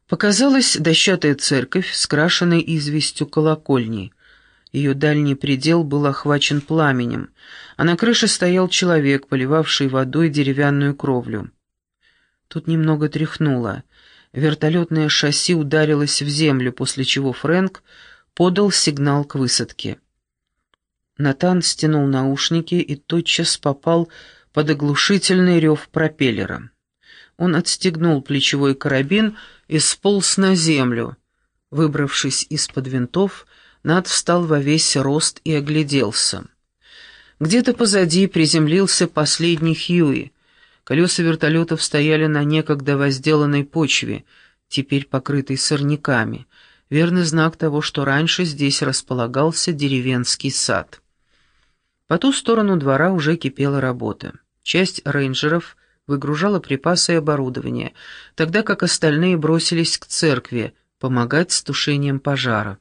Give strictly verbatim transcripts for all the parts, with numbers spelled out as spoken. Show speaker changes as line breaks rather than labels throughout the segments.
Показалась дощатая церковь, скрашенная известью колокольни. Ее дальний предел был охвачен пламенем, а на крыше стоял человек, поливавший водой деревянную кровлю. Тут немного тряхнуло. Вертолетное шасси ударилось в землю, после чего Фрэнк подал сигнал к высадке. Натан стянул наушники и тотчас попал под оглушительный рев пропеллера. Он отстегнул плечевой карабин и сполз на землю. Выбравшись из-под винтов, Нат встал во весь рост и огляделся. Где-то позади приземлился последний Хьюи. Колеса вертолетов стояли на некогда возделанной почве, теперь покрытой сорняками, верный знак того, что раньше здесь располагался деревенский сад. По ту сторону двора уже кипела работа. Часть рейнджеров выгружала припасы и оборудование, тогда как остальные бросились к церкви помогать с тушением пожара.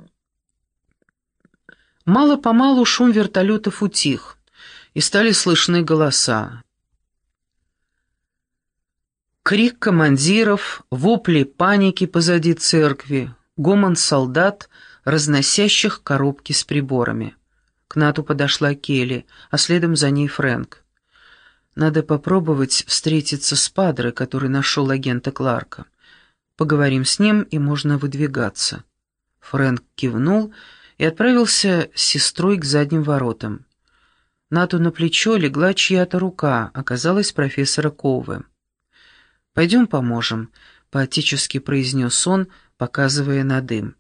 Мало-помалу шум вертолетов утих, и стали слышны голоса. Крик командиров, вопли паники позади церкви, гомон солдат, разносящих коробки с приборами. К Нату подошла Келли, а следом за ней Фрэнк. «Надо попробовать встретиться с Падре, который нашел агента Кларка. Поговорим с ним, и можно выдвигаться». Фрэнк кивнул и отправился с сестрой к задним воротам. Нату на плечо легла чья-то рука, оказалась профессора Коуве. «Пойдем поможем», — поотечески произнес он, показывая на дым.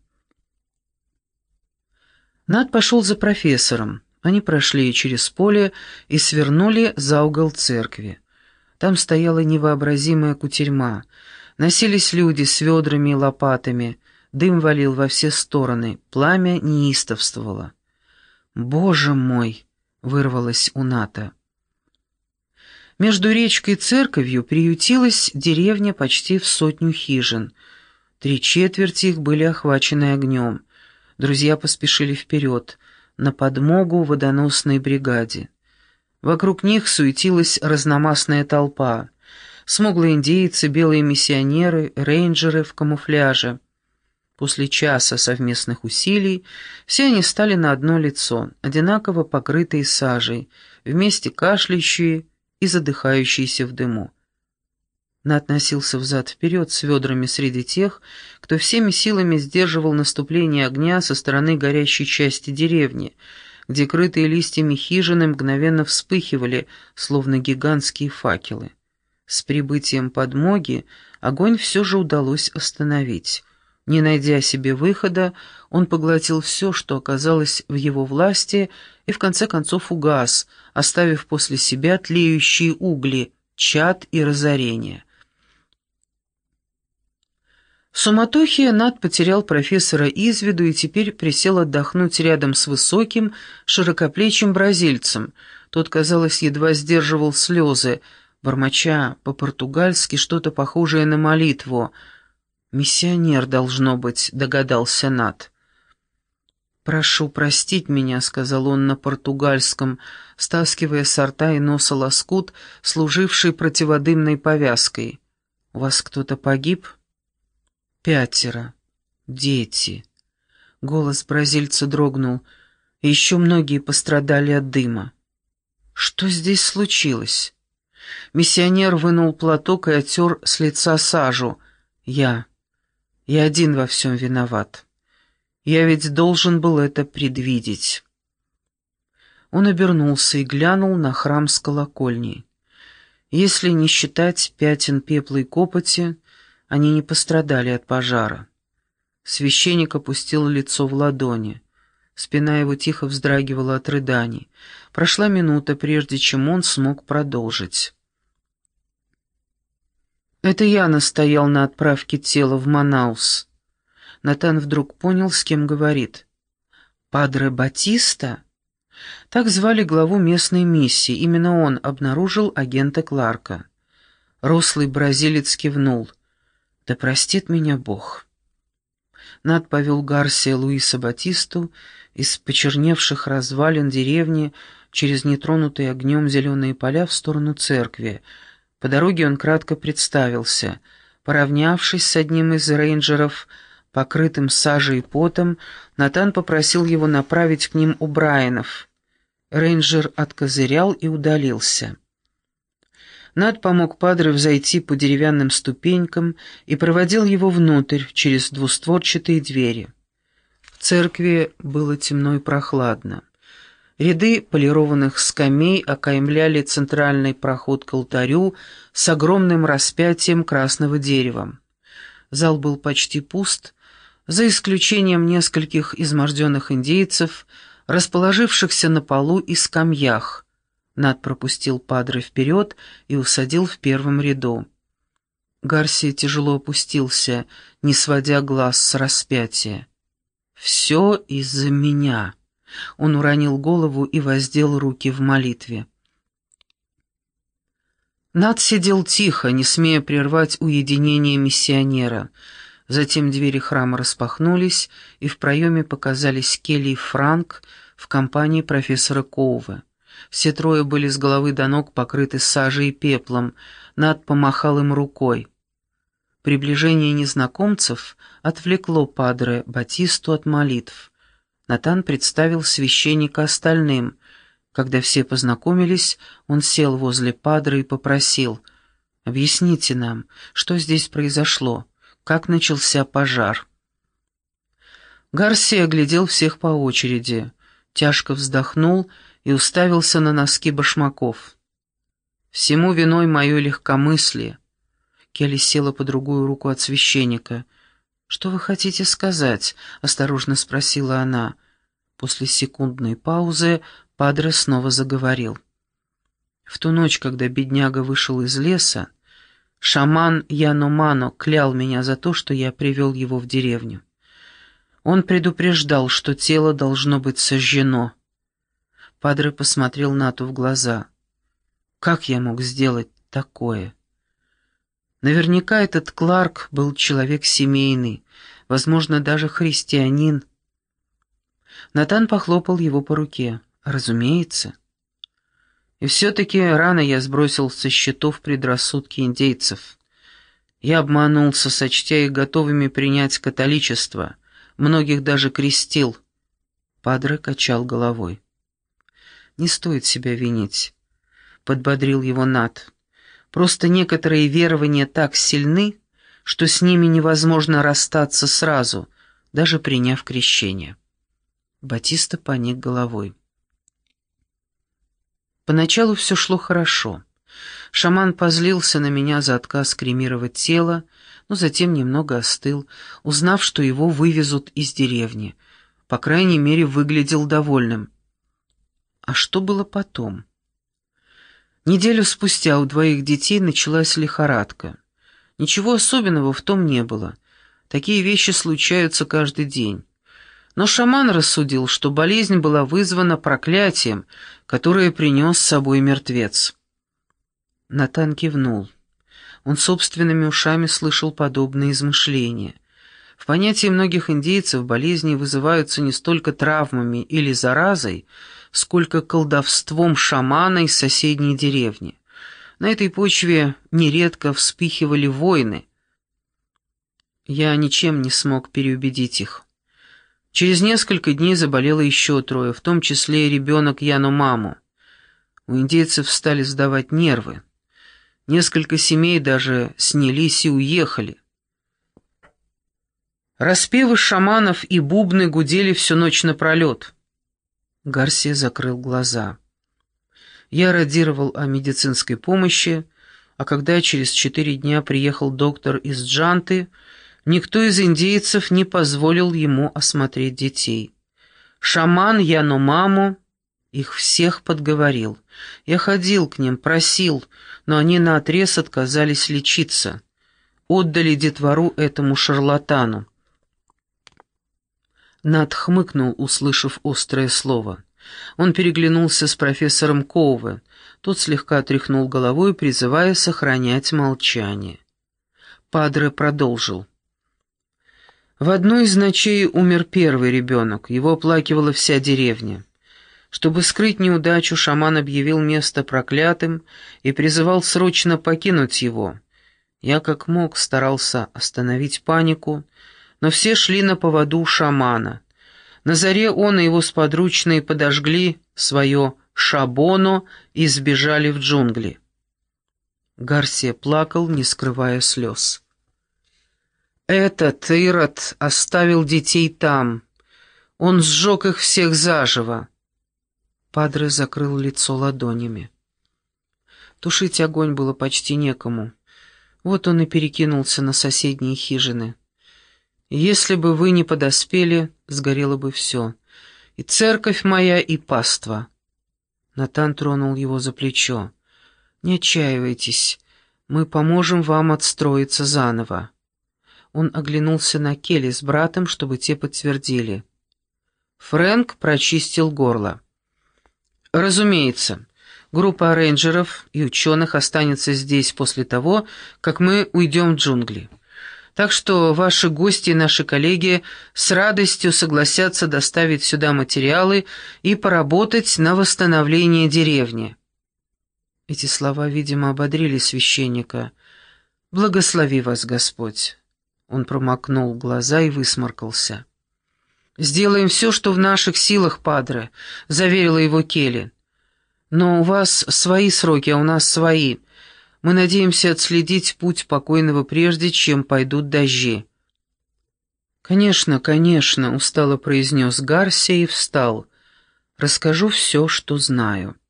Нат пошел за профессором. Они прошли через поле и свернули за угол церкви. Там стояла невообразимая кутерьма. Носились люди с ведрами и лопатами. Дым валил во все стороны, пламя неистовствовало. «Боже мой!» — вырвалось у Ната. Между речкой и церковью приютилась деревня почти в сотню хижин. Три четверти их были охвачены огнем. Друзья поспешили вперед, на подмогу водоносной бригаде. Вокруг них суетилась разномастная толпа. Смуглые индейцы, белые миссионеры, рейнджеры в камуфляже. После часа совместных усилий все они стали на одно лицо, одинаково покрытые сажей, вместе кашляющие и задыхающиеся в дыму. Нат носился взад-вперед с ведрами среди тех, кто всеми силами сдерживал наступление огня со стороны горящей части деревни, где крытые листьями хижины мгновенно вспыхивали, словно гигантские факелы. С прибытием подмоги огонь все же удалось остановить. Не найдя себе выхода, он поглотил все, что оказалось в его власти, и в конце концов угас, оставив после себя тлеющие угли, чад и разорение. В суматохе Нат потерял профессора из виду и теперь присел отдохнуть рядом с высоким, широкоплечим бразильцем. Тот, казалось, едва сдерживал слезы, бормоча по-португальски что-то похожее на молитву. «Миссионер, должно быть», — догадался Нат. «Прошу простить меня», — сказал он на португальском, стаскивая с рта и носа лоскут, служивший противодымной повязкой. «У вас кто-то погиб?» «Пятеро. Дети». Голос бразильца дрогнул. «Еще многие пострадали от дыма». «Что здесь случилось?» Миссионер вынул платок и оттер с лица сажу. «Я. Я один во всем виноват. Я ведь должен был это предвидеть». Он обернулся и глянул на храм с колокольней. Если не считать пятен пепла и копоти, они не пострадали от пожара. Священник опустил лицо в ладони. Спина его тихо вздрагивала от рыданий. Прошла минута, прежде чем он смог продолжить. «Это я настоял на отправке тела в Манаус». Натан вдруг понял, с кем говорит. «Падре Батиста?» Так звали главу местной миссии. Именно он обнаружил агента Кларка. Рослый бразилец кивнул. «Да простит меня Бог». Нат повел Гарсия Луиса Батисту из почерневших развалин деревни через нетронутые огнем зеленые поля в сторону церкви. По дороге он кратко представился. Поравнявшись с одним из рейнджеров, покрытым сажей и потом, Натан попросил его направить к ним О'Брайенов. Рейнджер откозырял и удалился. Нат помог Падре взойти по деревянным ступенькам и проводил его внутрь, через двустворчатые двери. В церкви было темно и прохладно. Ряды полированных скамей окаймляли центральный проход к алтарю с огромным распятием красного дерева. Зал был почти пуст, за исключением нескольких изможденных индейцев, расположившихся на полу и скамьях. Нат пропустил Падре вперед и усадил в первом ряду. Гарсия тяжело опустился, не сводя глаз с распятия. «Все из-за меня». Он уронил голову и воздел руки в молитве. Нат сидел тихо, не смея прервать уединение миссионера. Затем двери храма распахнулись, и в проеме показались Келли и Франк в компании профессора Коува. Все трое были с головы до ног покрыты сажей и пеплом. Нат помахал им рукой. Приближение незнакомцев отвлекло падре Батисту от молитв. Натан представил священника остальным. Когда все познакомились, он сел возле падре и попросил: «Объясните нам, что здесь произошло, как начался пожар». Гарсия оглядел всех по очереди, тяжко вздохнул и уставился на носки башмаков. «Всему виной мое легкомыслие». Келли села по другую руку от священника. «Что вы хотите сказать?» — осторожно спросила она. После секундной паузы падре снова заговорил. «В ту ночь, когда бедняга вышел из леса, шаман Яномано клял меня за то, что я привел его в деревню. Он предупреждал, что тело должно быть сожжено». Падре посмотрел Нату в глаза. «Как я мог сделать такое? Наверняка этот Кларк был человек семейный, возможно, даже христианин». Натан похлопал его по руке. «Разумеется. И все-таки рано я сбросил со счетов предрассудки индейцев. Я обманулся, сочтя их готовыми принять католичество, многих даже крестил». Падре качал головой. «Не стоит себя винить», — подбодрил его Нат. «Просто некоторые верования так сильны, что с ними невозможно расстаться сразу, даже приняв крещение». Батиста поник головой. Поначалу все шло хорошо. Шаман позлился на меня за отказ кремировать тело, но затем немного остыл, узнав, что его вывезут из деревни. По крайней мере, выглядел довольным. А что было потом? Неделю спустя у двоих детей началась лихорадка. Ничего особенного в том не было. Такие вещи случаются каждый день. Но шаман рассудил, что болезнь была вызвана проклятием, которое принес с собой мертвец. Натан кивнул. Он собственными ушами слышал подобные измышления. В понятии многих индейцев болезни вызываются не столько травмами или заразой, сколько колдовством шамана из соседней деревни. На этой почве нередко вспыхивали войны. Я ничем не смог переубедить их. Через несколько дней заболело еще трое, в том числе и ребенок Яномаму. У индейцев стали сдавать нервы. Несколько семей даже снялись и уехали. Распевы шаманов и бубны гудели всю ночь напролет. Гарсия закрыл глаза. Я радировал о медицинской помощи, а когда через четыре дня приехал доктор из Джанты, никто из индейцев не позволил ему осмотреть детей. Шаман Яномаму их всех подговорил. Я ходил к ним, просил, но они наотрез отказались лечиться. Отдали детвору этому шарлатану. Нат хмыкнул, услышав острое слово. Он переглянулся с профессором Коуве. Тот слегка тряхнул головой, призывая сохранять молчание. Падре продолжил. В одну из ночей умер первый ребенок, его оплакивала вся деревня. Чтобы скрыть неудачу, шаман объявил место проклятым и призывал срочно покинуть его. Я как мог старался остановить панику, но все шли на поводу у шамана. На заре он и его сподручные подожгли свое шабоно и сбежали в джунгли. Гарсия плакал, не скрывая слез. «Этот Ирод оставил детей там. Он сжег их всех заживо». Падре закрыл лицо ладонями. Тушить огонь было почти некому. Вот он и перекинулся на соседние хижины. Если бы вы не подоспели, сгорело бы все. И церковь моя, и паства. Натан тронул его за плечо. «Не отчаивайтесь, мы поможем вам отстроиться заново». Он оглянулся на Келли с братом, чтобы те подтвердили. Фрэнк прочистил горло. «Разумеется, группа рейнджеров и ученых останется здесь после того, как мы уйдем в джунгли. Так что ваши гости и наши коллеги с радостью согласятся доставить сюда материалы и поработать на восстановление деревни». Эти слова, видимо, ободрили священника. «Благослови вас, Господь». Он промокнул глаза и высморкался. «Сделаем все, что в наших силах, падре», — заверила его Келли. «Но у вас свои сроки, а у нас свои. Мы надеемся отследить путь покойного прежде, чем пойдут дожди». «Конечно, конечно», — устало произнес Гарсия и встал. «Расскажу все, что знаю».